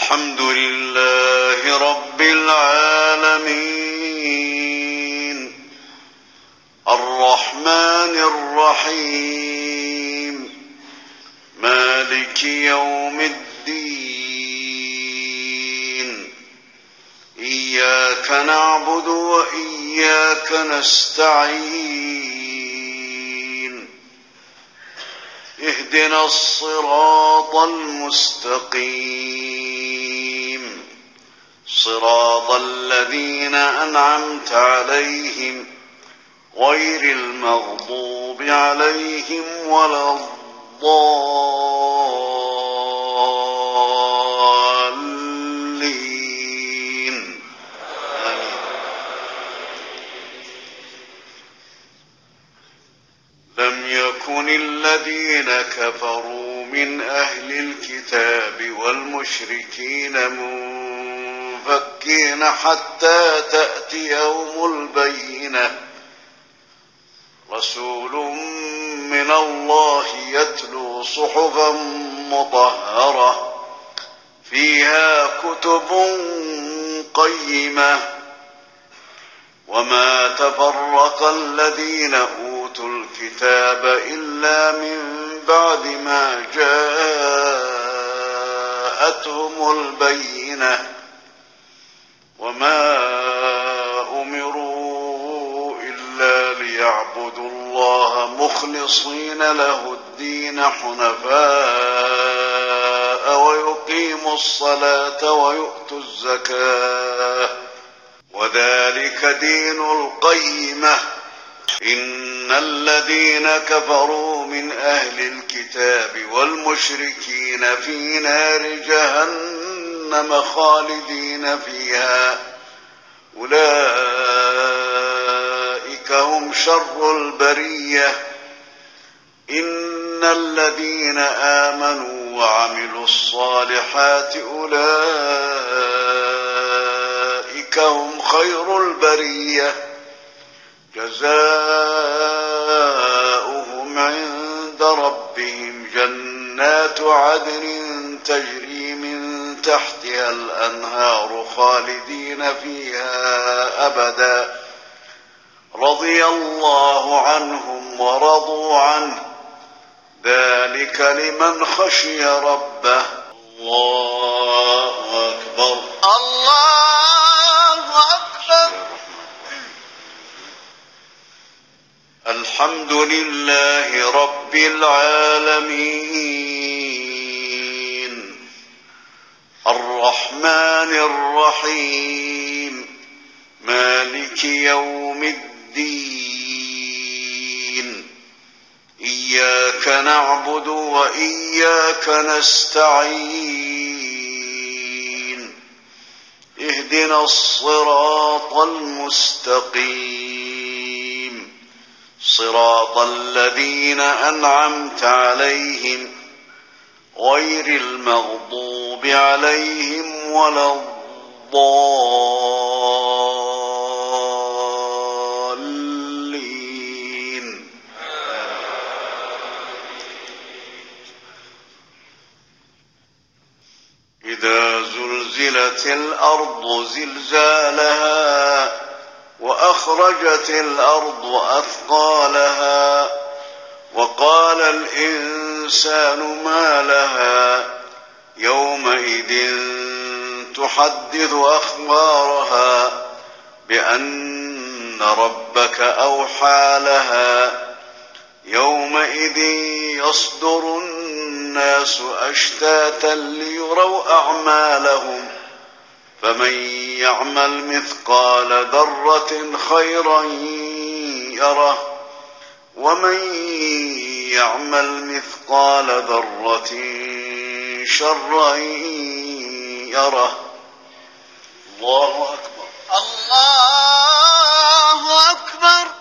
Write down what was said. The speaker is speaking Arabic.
الحمد لله رب العالمين الرحمن الرحيم مالك يوم الدين إياك نعبد وإياك نستعين اهدنا الصراط المستقيم صراط الذين أنعمت عليهم غير المغضوب عليهم ولا الضالين آمين. لم يكن الذين كفروا من أهل الكتاب والمشركين منفكين حتى تأتيهم البينة رسول من الله يتلو صحفا مطهرة فيها كتب قيمة وما تفرق الذين أوتوا الكتاب إلا من بعد ما جاءتهم البينة وما أمروا إلا ليعبدوا الله مخلصين له الدين حنفاء ويقيموا الصلاة ويؤتوا الزكاة وذلك دين القيمة إن الذين كفروا من أهل الكتاب والمشركين في نار جهنم خالدين فيها أولئك هم شر البرية إن الذين آمنوا وعملوا الصالحات أولئك هم خير البرية جزاؤهم عند ربهم جنات عدن تجري من تحتها الأنهار خالدين فيها أبدا رضي الله عنهم ورضوا عنه ذلك لمن خشي ربه الله أكبر الله أكبر. الحمد لله رب العالمين الرحمن الرحيم مالك يوم الدين إياك نعبد وإياك نستعين اهدنا الصراط المستقيم صراط الذين أنعمت عليهم غير المغضوب عليهم ولا الضالين. إذا زلزلت الأرض زلزالها وأخرجت الأرض أثقالها وقال الإنسان ما لها يومئذ تحدث أخبارها بأن ربك أوحى لها يومئذ يصدر الناس أشتاتا ليروا أعمالهم فمن يعمل مثقال ذرة خيرا يره ومن يعمل مثقال ذرة شرا يره. الله أكبر الله أكبر.